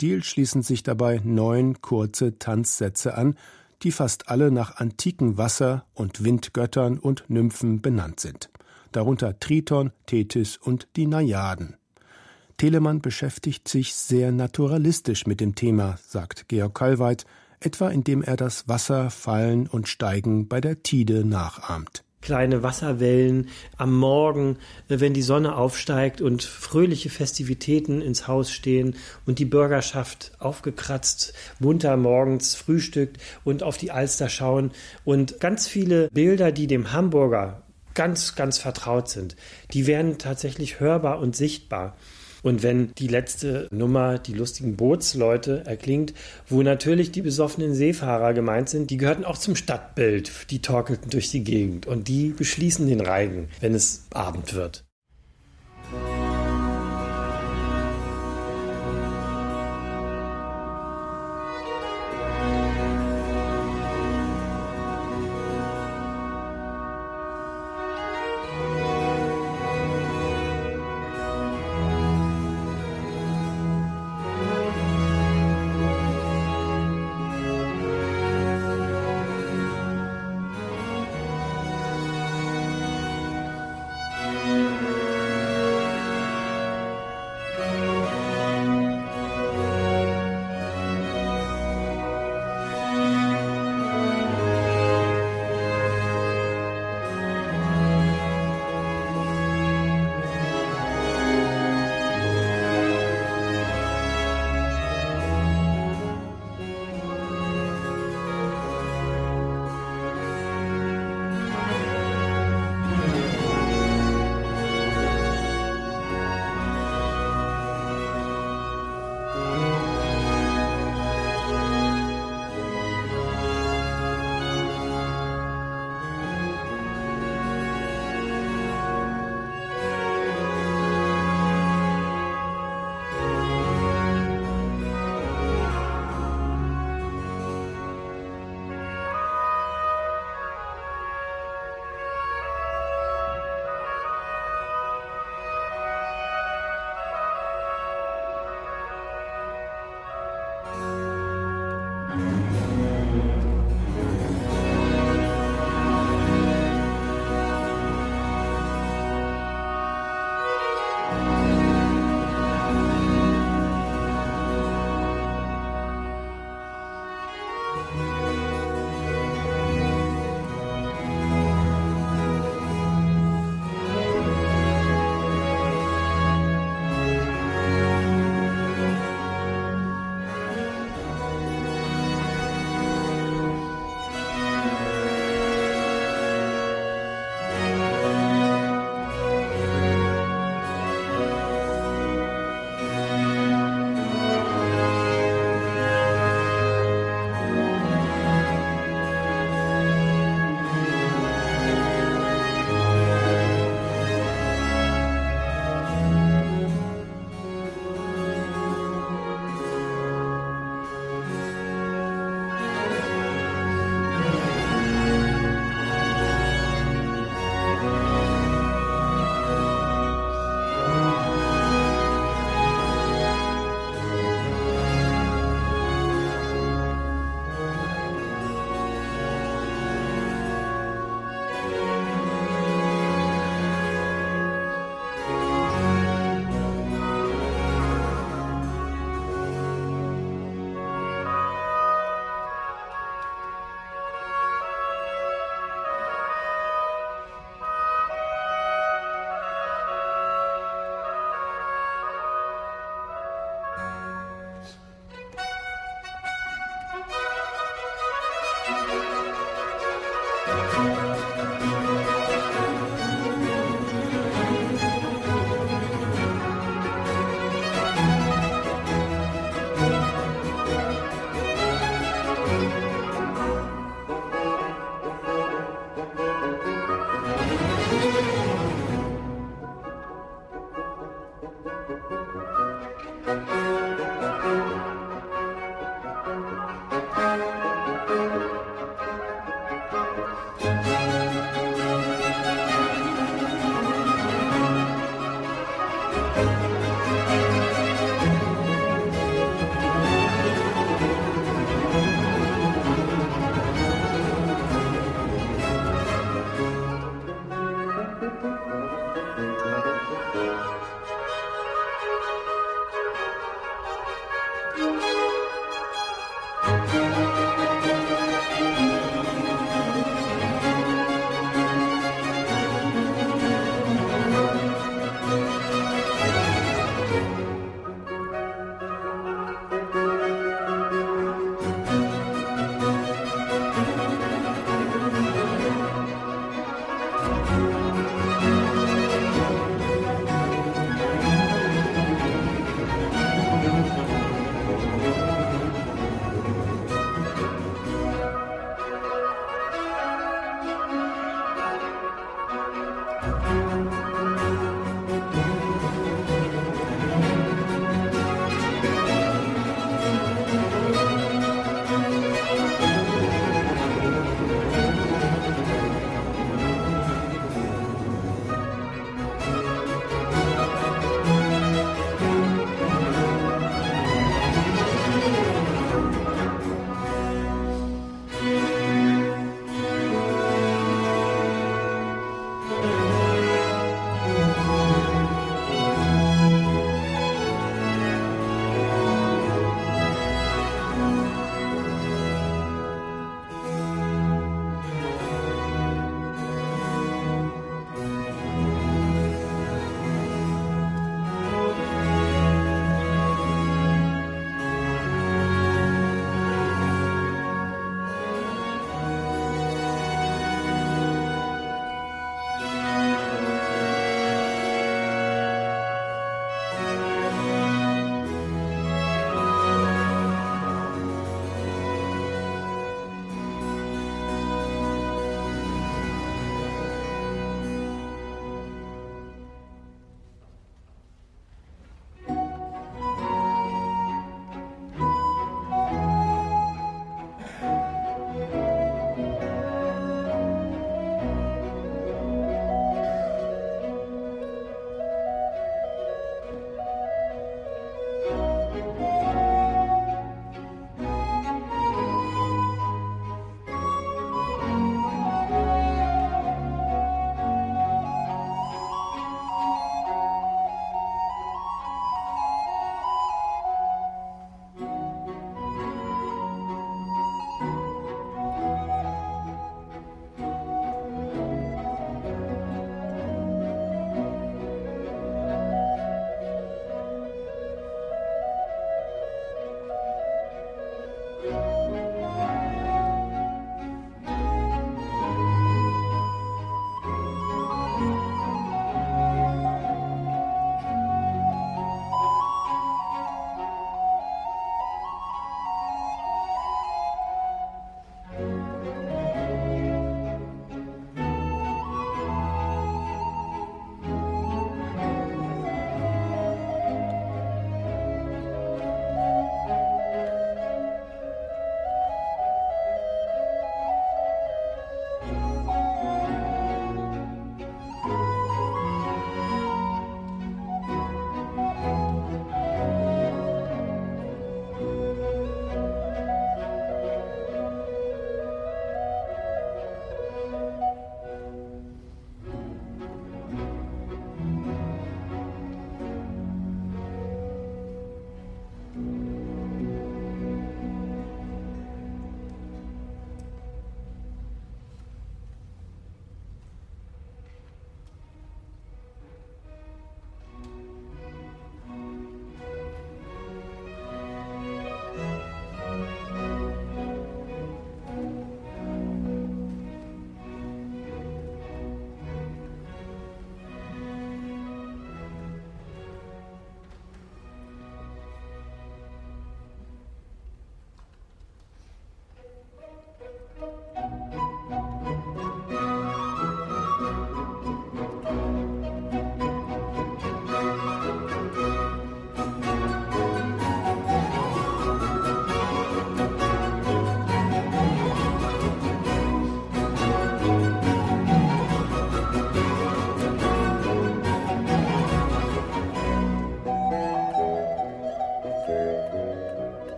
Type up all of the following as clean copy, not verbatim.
Stil schließen sich dabei 9 kurze Tanzsätze an, die fast alle nach antiken Wasser- und Windgöttern und Nymphen benannt sind. Darunter Triton, Tethys und die Najaden. Telemann beschäftigt sich sehr naturalistisch mit dem Thema, sagt Georg Kallweit, etwa indem er das Wasserfallen und Steigen bei der Tide nachahmt. Kleine Wasserwellen am Morgen, wenn die Sonne aufsteigt und fröhliche Festivitäten ins Haus stehen und die Bürgerschaft aufgekratzt munter morgens frühstückt und auf die Alster schauen und ganz viele Bilder, die dem Hamburger ganz, ganz vertraut sind, die werden tatsächlich hörbar und sichtbar. Und wenn die letzte Nummer, die lustigen Bootsleute, erklingt, wo natürlich die besoffenen Seefahrer gemeint sind, die gehörten auch zum Stadtbild, die torkelten durch die Gegend und die beschließen den Reigen, wenn es Abend wird.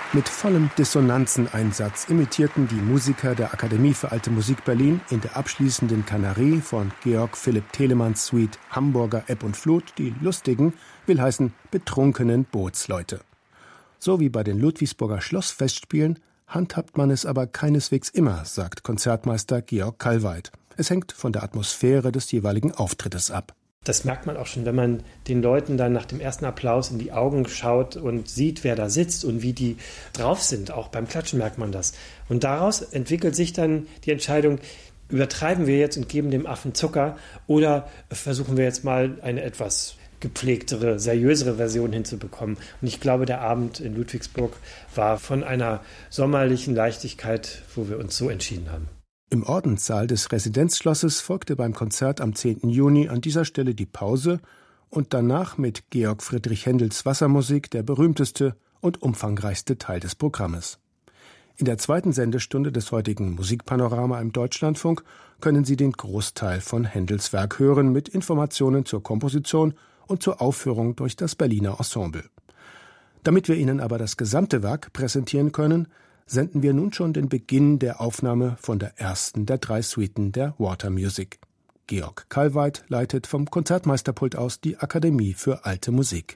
Mit vollem Dissonanzeneinsatz imitierten die Musiker der Akademie für Alte Musik Berlin in der abschließenden Kanaree von Georg Philipp Telemanns Suite Hamburger Ebb und Flut die lustigen, will heißen betrunkenen Bootsleute. So wie bei den Ludwigsburger Schlossfestspielen handhabt man es aber keineswegs immer, sagt Konzertmeister Georg Kallweit. Es hängt von der Atmosphäre des jeweiligen Auftrittes ab. Das merkt man auch schon, wenn man den Leuten dann nach dem ersten Applaus in die Augen schaut und sieht, wer da sitzt und wie die drauf sind. Auch beim Klatschen merkt man das. Und daraus entwickelt sich dann die Entscheidung, übertreiben wir jetzt und geben dem Affen Zucker oder versuchen wir jetzt mal eine etwas gepflegtere, seriösere Version hinzubekommen. Und ich glaube, der Abend in Ludwigsburg war von einer sommerlichen Leichtigkeit, wo wir uns so entschieden haben. Im Ordenssaal des Residenzschlosses folgte beim Konzert am 10. Juni an dieser Stelle die Pause und danach mit Georg Friedrich Händels Wassermusik der berühmteste und umfangreichste Teil des Programmes. In der zweiten Sendestunde des heutigen Musikpanorama im Deutschlandfunk können Sie den Großteil von Händels Werk hören mit Informationen zur Komposition und zur Aufführung durch das Berliner Ensemble. Damit wir Ihnen aber das gesamte Werk präsentieren können, senden wir nun schon den Beginn der Aufnahme von der ersten der 3 Suiten der Water Music. Georg Kallweit leitet vom Konzertmeisterpult aus die Akademie für Alte Musik.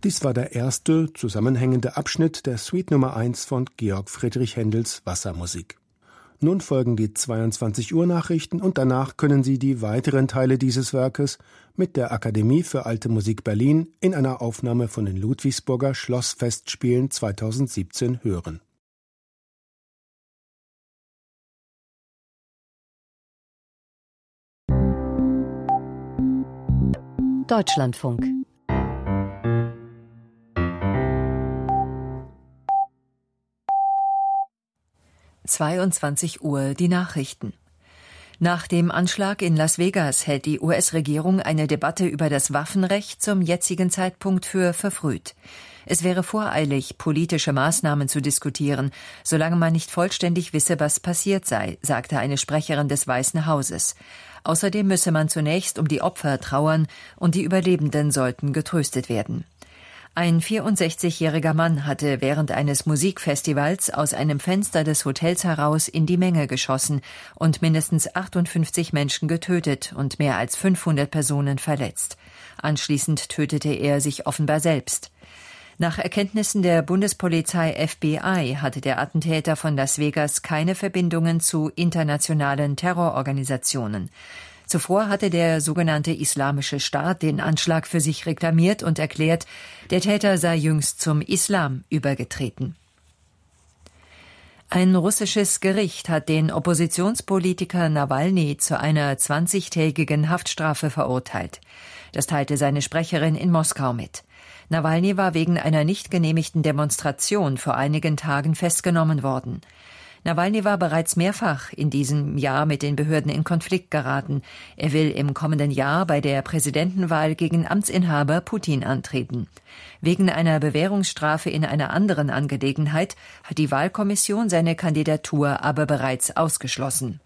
Dies war der erste zusammenhängende Abschnitt der Suite Nummer 1 von Georg Friedrich Händels Wassermusik. Nun folgen die 22 Uhr Nachrichten und danach können Sie die weiteren Teile dieses Werkes mit der Akademie für Alte Musik Berlin in einer Aufnahme von den Ludwigsburger Schlossfestspielen 2017 hören. Deutschlandfunk. Uhr die Nachrichten. Nach dem Anschlag in Las Vegas hält die US-Regierung eine Debatte über das Waffenrecht zum jetzigen Zeitpunkt für verfrüht. Es wäre voreilig, politische Maßnahmen zu diskutieren, solange man nicht vollständig wisse, was passiert sei, sagte eine Sprecherin des Weißen Hauses. Außerdem müsse man zunächst um die Opfer trauern und die Überlebenden sollten getröstet werden. Ein 64-jähriger Mann hatte während eines Musikfestivals aus einem Fenster des Hotels heraus in die Menge geschossen und mindestens 58 Menschen getötet und mehr als 500 Personen verletzt. Anschließend tötete er sich offenbar selbst. Nach Erkenntnissen der Bundespolizei FBI hatte der Attentäter von Las Vegas keine Verbindungen zu internationalen Terrororganisationen. Zuvor hatte der sogenannte Islamische Staat den Anschlag für sich reklamiert und erklärt, der Täter sei jüngst zum Islam übergetreten. Ein russisches Gericht hat den Oppositionspolitiker Nawalny zu einer 20-tägigen Haftstrafe verurteilt. Das teilte seine Sprecherin in Moskau mit. Nawalny war wegen einer nicht genehmigten Demonstration vor einigen Tagen festgenommen worden. Nawalny war bereits mehrfach in diesem Jahr mit den Behörden in Konflikt geraten. Er will im kommenden Jahr bei der Präsidentenwahl gegen Amtsinhaber Putin antreten. Wegen einer Bewährungsstrafe in einer anderen Angelegenheit hat die Wahlkommission seine Kandidatur aber bereits ausgeschlossen.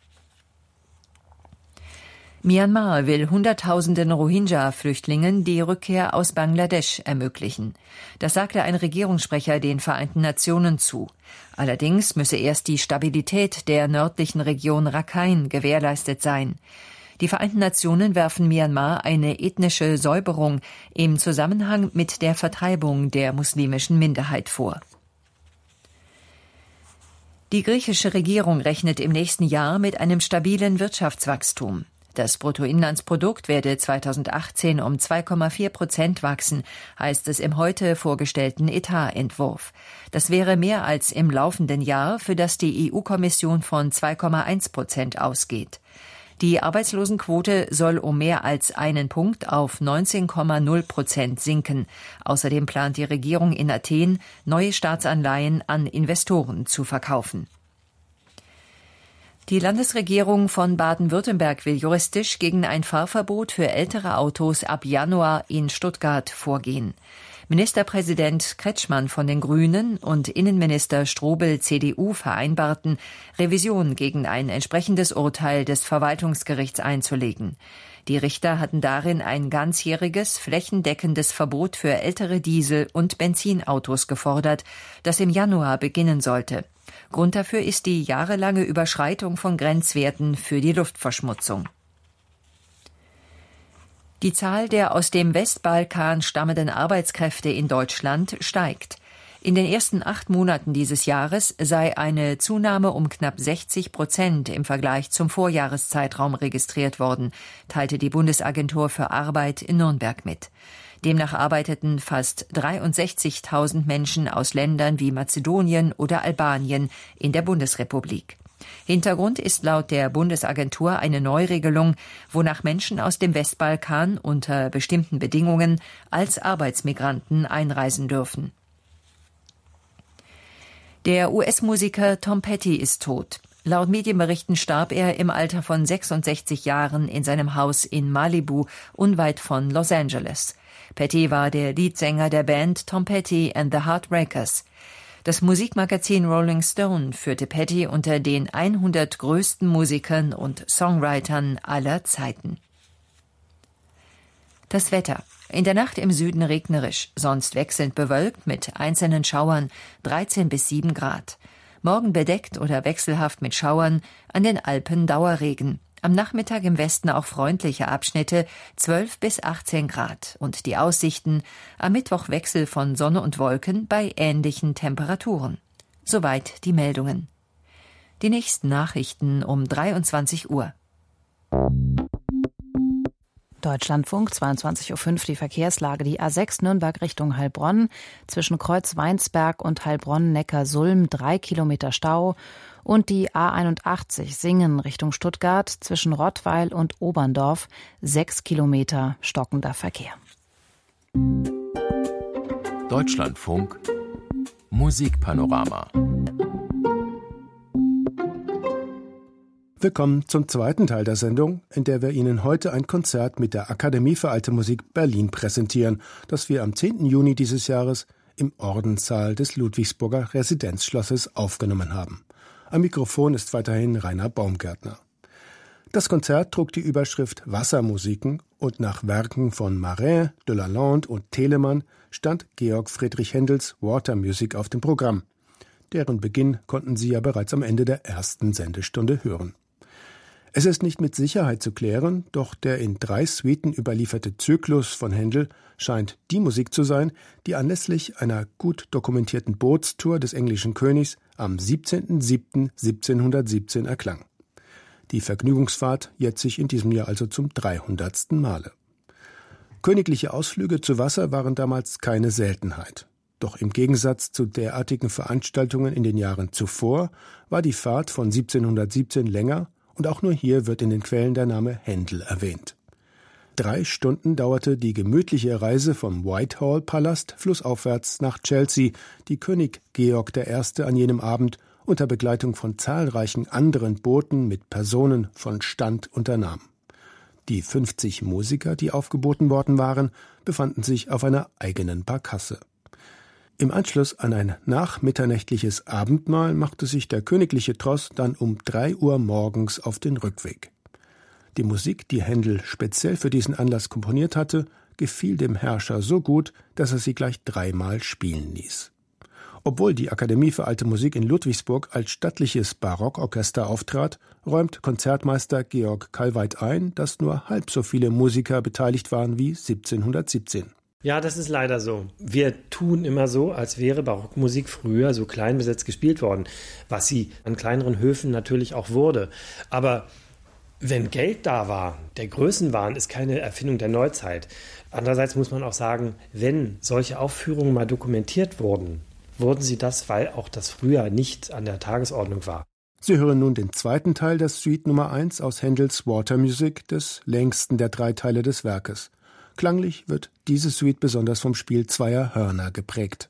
Myanmar will Hunderttausenden Rohingya-Flüchtlingen die Rückkehr aus Bangladesch ermöglichen. Das sagte ein Regierungssprecher den Vereinten Nationen zu. Allerdings müsse erst die Stabilität der nördlichen Region Rakhine gewährleistet sein. Die Vereinten Nationen werfen Myanmar eine ethnische Säuberung im Zusammenhang mit der Vertreibung der muslimischen Minderheit vor. Die griechische Regierung rechnet im nächsten Jahr mit einem stabilen Wirtschaftswachstum. Das Bruttoinlandsprodukt werde 2018 um 2,4% wachsen, heißt es im heute vorgestellten Etatentwurf. Das wäre mehr als im laufenden Jahr, für das die EU-Kommission von 2,1% ausgeht. Die Arbeitslosenquote soll um mehr als einen Punkt auf 19,0% sinken. Außerdem plant die Regierung in Athen, neue Staatsanleihen an Investoren zu verkaufen. Die Landesregierung von Baden-Württemberg will juristisch gegen ein Fahrverbot für ältere Autos ab Januar in Stuttgart vorgehen. Ministerpräsident Kretschmann von den Grünen und Innenminister Strobel CDU vereinbarten, Revision gegen ein entsprechendes Urteil des Verwaltungsgerichts einzulegen. Die Richter hatten darin ein ganzjähriges, flächendeckendes Verbot für ältere Diesel- und Benzinautos gefordert, das im Januar beginnen sollte. Grund dafür ist die jahrelange Überschreitung von Grenzwerten für die Luftverschmutzung. Die Zahl der aus dem Westbalkan stammenden Arbeitskräfte in Deutschland steigt. In den ersten 8 Monaten dieses Jahres sei eine Zunahme um knapp 60% im Vergleich zum Vorjahreszeitraum registriert worden, teilte die Bundesagentur für Arbeit in Nürnberg mit. Demnach arbeiteten fast 63.000 Menschen aus Ländern wie Mazedonien oder Albanien in der Bundesrepublik. Hintergrund ist laut der Bundesagentur eine Neuregelung, wonach Menschen aus dem Westbalkan unter bestimmten Bedingungen als Arbeitsmigranten einreisen dürfen. Der US-Musiker Tom Petty ist tot. Laut Medienberichten starb er im Alter von 66 Jahren in seinem Haus in Malibu, unweit von Los Angeles. Petty war der Leadsänger der Band Tom Petty and the Heartbreakers. Das Musikmagazin Rolling Stone führte Petty unter den 100 größten Musikern und Songwritern aller Zeiten. Das Wetter. In der Nacht im Süden regnerisch, sonst wechselnd bewölkt mit einzelnen Schauern, 13 bis 7 Grad. Morgen bedeckt oder wechselhaft mit Schauern, an den Alpen Dauerregen. Am Nachmittag im Westen auch freundliche Abschnitte, 12 bis 18 Grad. Und die Aussichten, am Mittwoch Wechsel von Sonne und Wolken bei ähnlichen Temperaturen. Soweit die Meldungen. Die nächsten Nachrichten um 23 Uhr. Deutschlandfunk, 22:05 Uhr, die Verkehrslage. Die A6 Nürnberg Richtung Heilbronn, zwischen Kreuz-Weinsberg und Heilbronn-Neckarsulm 3 Kilometer Stau. Und die A81 Singen Richtung Stuttgart, zwischen Rottweil und Oberndorf 6 Kilometer stockender Verkehr. Deutschlandfunk Musikpanorama. Willkommen zum zweiten Teil der Sendung, in der wir Ihnen heute ein Konzert mit der Akademie für Alte Musik Berlin präsentieren, das wir am 10. Juni dieses Jahres im Ordenssaal des Ludwigsburger Residenzschlosses aufgenommen haben. Am Mikrofon ist weiterhin Rainer Baumgärtner. Das Konzert trug die Überschrift Wassermusiken und nach Werken von Marin, de Lalande und Telemann stand Georg Friedrich Händels Water Music auf dem Programm. Deren Beginn konnten Sie ja bereits am Ende der ersten Sendestunde hören. Es ist nicht mit Sicherheit zu klären, doch der in 3 Suiten überlieferte Zyklus von Händel scheint die Musik zu sein, die anlässlich einer gut dokumentierten Bootstour des englischen Königs am 17.07.1717 erklang. Die Vergnügungsfahrt jährt sich in diesem Jahr also zum 300. Male. Königliche Ausflüge zu Wasser waren damals keine Seltenheit. Doch im Gegensatz zu derartigen Veranstaltungen in den Jahren zuvor war die Fahrt von 1717 länger, und auch nur hier wird in den Quellen der Name Händel erwähnt. 3 Stunden dauerte die gemütliche Reise vom Whitehall-Palast flussaufwärts nach Chelsea, die König Georg I. an jenem Abend unter Begleitung von zahlreichen anderen Booten mit Personen von Stand unternahm. Die 50 Musiker, die aufgeboten worden waren, befanden sich auf einer eigenen Barkasse. Im Anschluss an ein nachmitternächtliches Abendmahl machte sich der königliche Tross dann um 3 Uhr morgens auf den Rückweg. Die Musik, die Händel speziell für diesen Anlass komponiert hatte, gefiel dem Herrscher so gut, dass er sie gleich 3-mal spielen ließ. Obwohl die Akademie für Alte Musik in Ludwigsburg als stattliches Barockorchester auftrat, räumt Konzertmeister Georg Kalweit ein, dass nur halb so viele Musiker beteiligt waren wie 1717. Ja, das ist leider so. Wir tun immer so, als wäre Barockmusik früher so klein besetzt gespielt worden, was sie an kleineren Höfen natürlich auch wurde. Aber wenn Geld da war, der Größenwahn ist keine Erfindung der Neuzeit. Andererseits muss man auch sagen, wenn solche Aufführungen mal dokumentiert wurden, wurden sie das, weil auch das früher nicht an der Tagesordnung war. Sie hören nun den zweiten Teil der Suite Nummer 1 aus Händels Water Music, des längsten der 3 Teile des Werkes. Klanglich wird diese Suite besonders vom Spiel zweier Hörner geprägt.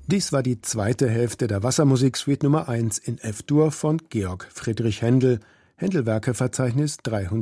Dies war die zweite Hälfte der Wassermusiksuite Nummer 1 in F-Dur von Georg Friedrich Händel, Händel-Werkeverzeichnis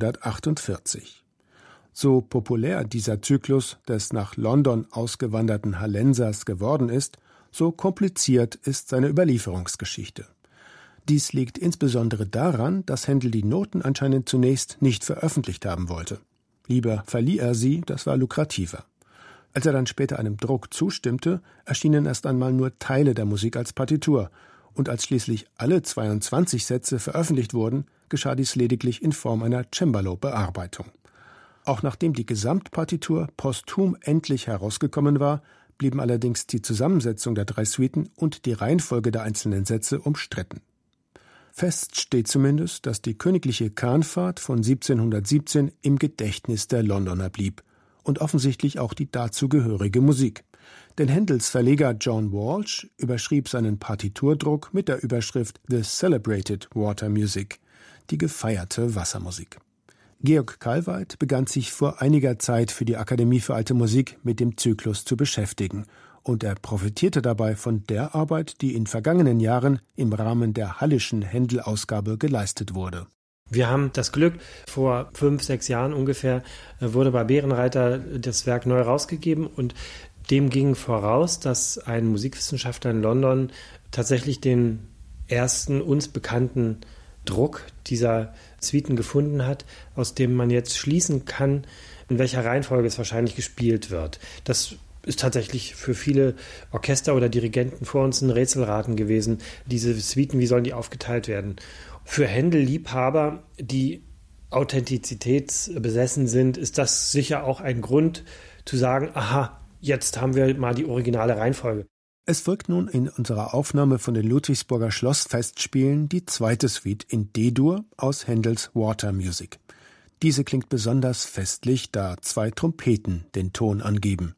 348. So populär dieser Zyklus des nach London ausgewanderten Hallensers geworden ist, so kompliziert ist seine Überlieferungsgeschichte. Dies liegt insbesondere daran, dass Händel die Noten anscheinend zunächst nicht veröffentlicht haben wollte. Lieber verlieh er sie, das war lukrativer. Als er dann später einem Druck zustimmte, erschienen erst einmal nur Teile der Musik als Partitur, und als schließlich alle 22 Sätze veröffentlicht wurden, geschah dies lediglich in Form einer Cembalo-Bearbeitung. Auch nachdem die Gesamtpartitur posthum endlich herausgekommen war, blieben allerdings die Zusammensetzung der 3 Suiten und die Reihenfolge der einzelnen Sätze umstritten. Fest steht zumindest, dass die königliche Kahnfahrt von 1717 im Gedächtnis der Londoner blieb und offensichtlich auch die dazugehörige Musik. Denn Händels Verleger John Walsh überschrieb seinen Partiturdruck mit der Überschrift The Celebrated Water Music, die gefeierte Wassermusik. Georg Kalweit begann sich vor einiger Zeit für die Akademie für Alte Musik mit dem Zyklus zu beschäftigen, und er profitierte dabei von der Arbeit, die in vergangenen Jahren im Rahmen der Hallischen Händel-Ausgabe geleistet wurde. Wir haben das Glück, vor 5-6 Jahren ungefähr wurde bei Bärenreiter das Werk neu rausgegeben, und dem ging voraus, dass ein Musikwissenschaftler in London tatsächlich den ersten uns bekannten Druck dieser Suiten gefunden hat, aus dem man jetzt schließen kann, in welcher Reihenfolge es wahrscheinlich gespielt wird. Das ist tatsächlich für viele Orchester oder Dirigenten vor uns ein Rätselraten gewesen. Diese Suiten, wie sollen die aufgeteilt werden? Für Händel-Liebhaber, die authentizitätsbesessen sind, ist das sicher auch ein Grund zu sagen, aha, jetzt haben wir mal die originale Reihenfolge. Es folgt nun in unserer Aufnahme von den Ludwigsburger Schlossfestspielen die zweite Suite in D-Dur aus Händels Water Music. Diese klingt besonders festlich, da 2 Trompeten den Ton angeben.